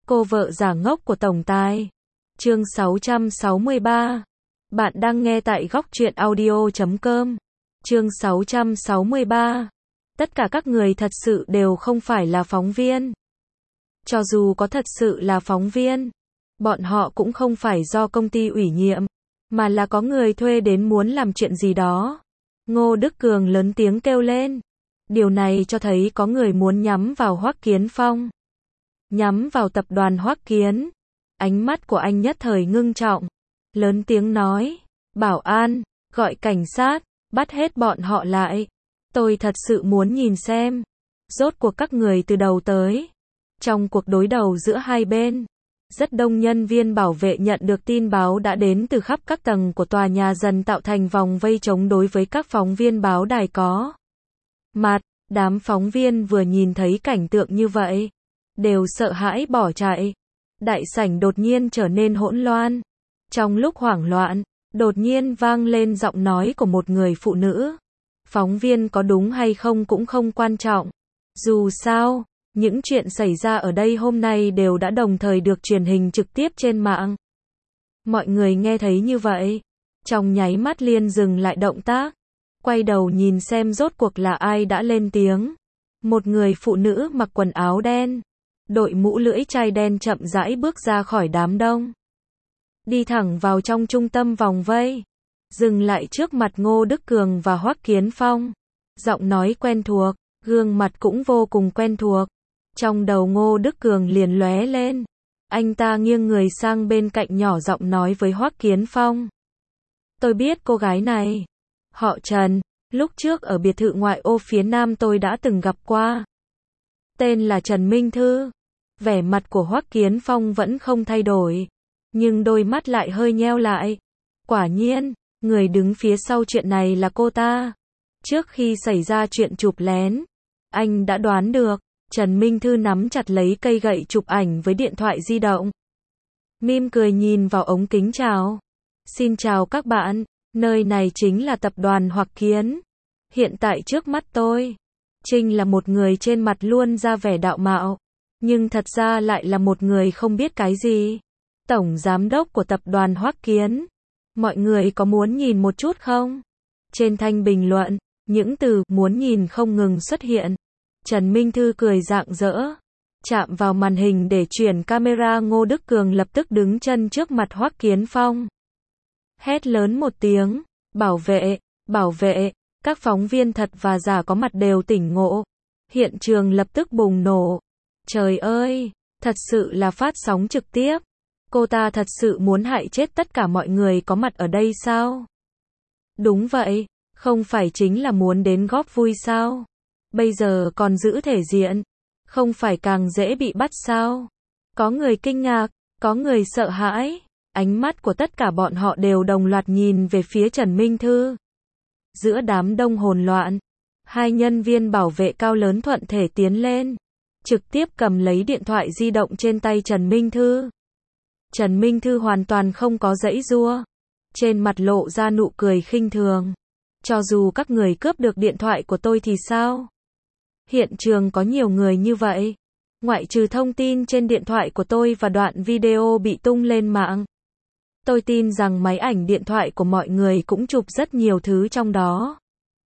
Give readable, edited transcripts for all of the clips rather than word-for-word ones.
Cô vợ giả ngốc của tổng tài. Chương 663. Bạn đang nghe tại góc truyện audio.com. Chương 663. Tất cả các người thật sự đều không phải là phóng viên. Cho dù có thật sự là phóng viên, bọn họ cũng không phải do công ty ủy nhiệm, mà là có người thuê đến muốn làm chuyện gì đó. Ngô Đức Cường lớn tiếng kêu lên. Điều này cho thấy có người muốn nhắm vào Hoắc Kiến Phong. Nhắm vào tập đoàn Hoắc Kiến. Ánh mắt của anh nhất thời ngưng trọng. Lớn tiếng nói. Bảo an, gọi cảnh sát, bắt hết bọn họ lại. Tôi thật sự muốn nhìn xem. Rốt cuộc các người từ đầu tới. Trong cuộc đối đầu giữa hai bên, rất đông nhân viên bảo vệ nhận được tin báo đã đến từ khắp các tầng của tòa nhà dần tạo thành vòng vây chống đối với các phóng viên báo đài có mặt. Đám phóng viên vừa nhìn thấy cảnh tượng như vậy, đều sợ hãi bỏ chạy. Đại sảnh đột nhiên trở nên hỗn loạn. Trong lúc hoảng loạn, đột nhiên vang lên giọng nói của một người phụ nữ. Phóng viên có đúng hay không cũng không quan trọng. Dù sao, những chuyện xảy ra ở đây hôm nay đều đã đồng thời được truyền hình trực tiếp trên mạng. Mọi người nghe thấy như vậy, trong nháy mắt liền dừng lại động tác, quay đầu nhìn xem rốt cuộc là ai đã lên tiếng. Một người phụ nữ mặc quần áo đen, đội mũ lưỡi chai đen chậm rãi bước ra khỏi đám đông, đi thẳng vào trong trung tâm vòng vây, dừng lại trước mặt Ngô Đức Cường và Hoắc Kiến Phong. Giọng nói quen thuộc, gương mặt cũng vô cùng quen thuộc. Trong đầu Ngô Đức Cường liền lóe lên. Anh ta nghiêng người sang bên cạnh nhỏ giọng nói với Hoắc Kiến Phong. Tôi biết cô gái này. Họ Trần, lúc trước ở biệt thự ngoại ô phía Nam tôi đã từng gặp qua. Tên là Trần Minh Thư. Vẻ mặt của Hoắc Kiến Phong vẫn không thay đổi, nhưng đôi mắt lại hơi nheo lại. Quả nhiên, người đứng phía sau chuyện này là cô ta. Trước khi xảy ra chuyện chụp lén, anh đã đoán được. Trần Minh Thư nắm chặt lấy cây gậy chụp ảnh với điện thoại di động. Mỉm cười nhìn vào ống kính chào. Xin chào các bạn, nơi này chính là tập đoàn Hoắc Kiến. Hiện tại trước mắt tôi, Trinh là một người trên mặt luôn ra vẻ đạo mạo, nhưng thật ra lại là một người không biết cái gì. Tổng giám đốc của tập đoàn Hoắc Kiến. Mọi người có muốn nhìn một chút không? Trên thanh bình luận, những từ muốn nhìn không ngừng xuất hiện. Trần Minh Thư cười rạng rỡ, chạm vào màn hình để chuyển camera. Ngô Đức Cường lập tức đứng chân trước mặt Hoắc Kiến Phong. Hét lớn một tiếng, bảo vệ, các phóng viên thật và giả có mặt đều tỉnh ngộ. Hiện trường lập tức bùng nổ. Trời ơi, thật sự là phát sóng trực tiếp. Cô ta thật sự muốn hại chết tất cả mọi người có mặt ở đây sao? Đúng vậy, không phải chính là muốn đến góp vui sao? Bây giờ còn giữ thể diện, không phải càng dễ bị bắt sao? Có người kinh ngạc, có người sợ hãi, ánh mắt của tất cả bọn họ đều đồng loạt nhìn về phía Trần Minh Thư. Giữa đám đông hỗn loạn, hai nhân viên bảo vệ cao lớn thuận thể tiến lên, trực tiếp cầm lấy điện thoại di động trên tay Trần Minh Thư. Trần Minh Thư hoàn toàn không có giãy giụa, trên mặt lộ ra nụ cười khinh thường. Cho dù các người cướp được điện thoại của tôi thì sao? Hiện trường có nhiều người như vậy. Ngoại trừ thông tin trên điện thoại của tôi và đoạn video bị tung lên mạng, tôi tin rằng máy ảnh điện thoại của mọi người cũng chụp rất nhiều thứ trong đó.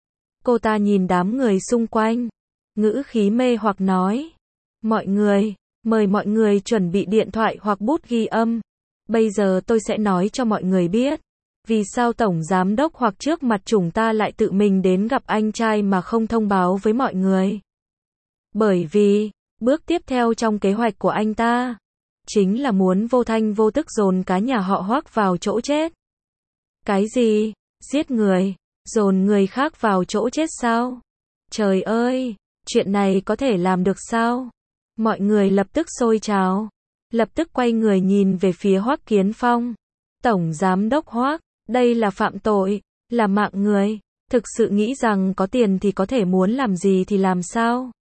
Cô ta nhìn đám người xung quanh, ngữ khí mê hoặc nói. Mọi người, mời mọi người chuẩn bị điện thoại hoặc bút ghi âm. Bây giờ tôi sẽ nói cho mọi người biết, vì sao Tổng Giám đốc hoặc trước mặt chúng ta lại tự mình đến gặp anh trai mà không thông báo với mọi người. Bởi vì, bước tiếp theo trong kế hoạch của anh ta, chính là muốn vô thanh vô tức dồn cả nhà họ Hoắc vào chỗ chết. Cái gì? Giết người? Dồn người khác vào chỗ chết sao? Trời ơi, chuyện này có thể làm được sao? Mọi người lập tức sôi trào, lập tức quay người nhìn về phía Hoắc Kiến Phong. Tổng Giám đốc Hoắc, đây là phạm tội, là mạng người, thực sự nghĩ rằng có tiền thì có thể muốn làm gì thì làm sao?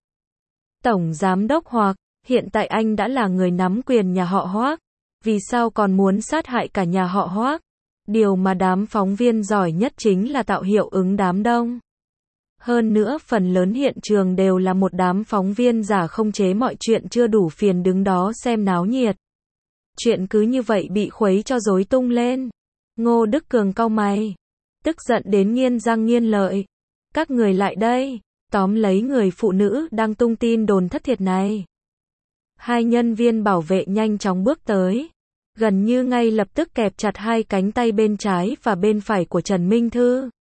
Tổng Giám đốc Hoắc, hiện tại anh đã là người nắm quyền nhà họ Hoắc, vì sao còn muốn sát hại cả nhà họ Hoắc? Điều mà đám phóng viên giỏi nhất chính là tạo hiệu ứng đám đông. Hơn nữa phần lớn hiện trường đều là một đám phóng viên giả không chế mọi chuyện chưa đủ phiền đứng đó xem náo nhiệt. Chuyện cứ như vậy bị khuấy cho rối tung lên. Ngô Đức Cường cau mày, tức giận đến nghiến răng nghiến lợi. Các người lại đây, tóm lấy người phụ nữ đang tung tin đồn thất thiệt này. Hai nhân viên bảo vệ nhanh chóng bước tới, gần như ngay lập tức kẹp chặt hai cánh tay bên trái và bên phải của Trần Minh Thư.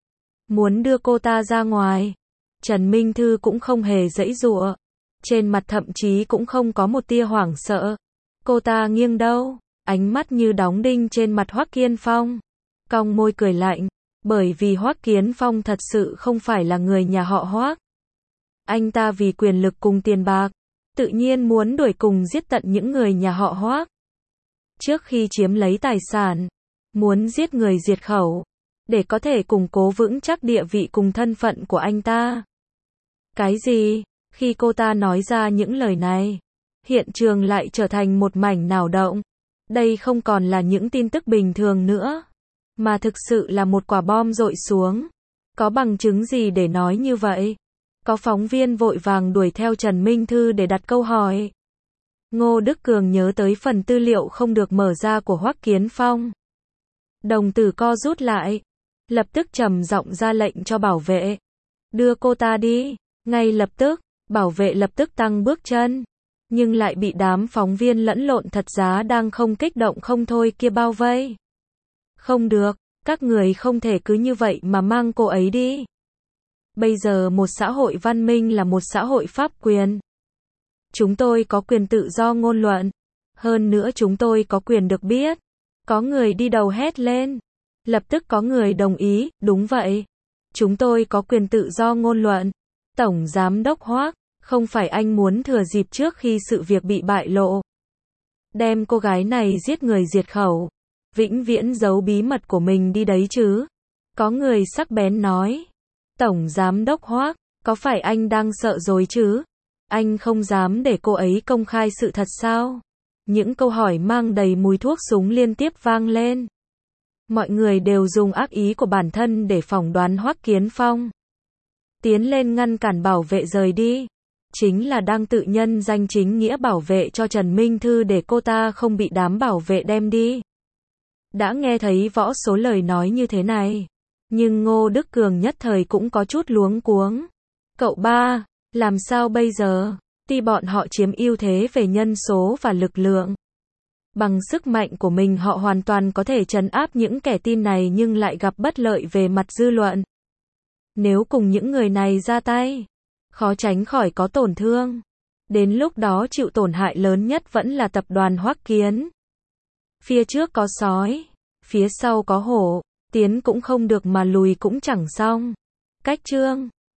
Muốn đưa cô ta ra ngoài. Trần Minh Thư cũng không hề giãy giụa, trên mặt thậm chí cũng không có một tia hoảng sợ. Cô ta nghiêng đầu, ánh mắt như đóng đinh trên mặt Hoắc Kiến Phong, cong môi cười lạnh, bởi vì Hoắc Kiến Phong thật sự không phải là người nhà họ Hoắc. Anh ta vì quyền lực cùng tiền bạc, tự nhiên muốn đuổi cùng giết tận những người nhà họ Hoắc. Trước khi chiếm lấy tài sản, muốn giết người diệt khẩu, để có thể củng cố vững chắc địa vị cùng thân phận của anh ta. Cái gì? Khi cô ta nói ra những lời này, hiện trường lại trở thành một mảnh náo động. Đây không còn là những tin tức bình thường nữa, mà thực sự là một quả bom dội xuống. Có bằng chứng gì để nói như vậy? Có phóng viên vội vàng đuổi theo Trần Minh Thư để đặt câu hỏi. Ngô Đức Cường nhớ tới phần tư liệu không được mở ra của Hoắc Kiến Phong. Đồng tử co rút lại, lập tức trầm giọng ra lệnh cho bảo vệ. Đưa cô ta đi. Ngay lập tức, bảo vệ lập tức tăng bước chân, nhưng lại bị đám phóng viên lẫn lộn thật giá đang không kích động không thôi kia bao vây. Không được, các người không thể cứ như vậy mà mang cô ấy đi. Bây giờ một xã hội văn minh là một xã hội pháp quyền. Chúng tôi có quyền tự do ngôn luận. Hơn nữa chúng tôi có quyền được biết. Có người đi đầu hét lên. Lập tức có người đồng ý, đúng vậy. Chúng tôi có quyền tự do ngôn luận. Tổng Giám đốc Hoắc, không phải anh muốn thừa dịp trước khi sự việc bị bại lộ, đem cô gái này giết người diệt khẩu, vĩnh viễn giấu bí mật của mình đi đấy chứ? Có người sắc bén nói. Tổng Giám đốc Hoắc, có phải anh đang sợ rồi chứ? Anh không dám để cô ấy công khai sự thật sao? Những câu hỏi mang đầy mùi thuốc súng liên tiếp vang lên. Mọi người đều dùng ác ý của bản thân để phỏng đoán Hoắc Kiến Phong. Tiến lên ngăn cản bảo vệ rời đi, chính là đang tự nhân danh chính nghĩa bảo vệ cho Trần Minh Thư để cô ta không bị đám bảo vệ đem đi. Đã nghe thấy võ số lời nói như thế này, nhưng Ngô Đức Cường nhất thời cũng có chút luống cuống. Cậu ba, làm sao bây giờ? Tuy bọn họ chiếm ưu thế về nhân số và lực lượng, bằng sức mạnh của mình họ hoàn toàn có thể trấn áp những kẻ tin này nhưng lại gặp bất lợi về mặt dư luận. Nếu cùng những người này ra tay, khó tránh khỏi có tổn thương. Đến lúc đó chịu tổn hại lớn nhất vẫn là tập đoàn Hoắc Kiến. Phía trước có sói, phía sau có hổ, tiến cũng không được mà lùi cũng chẳng xong. Cách chương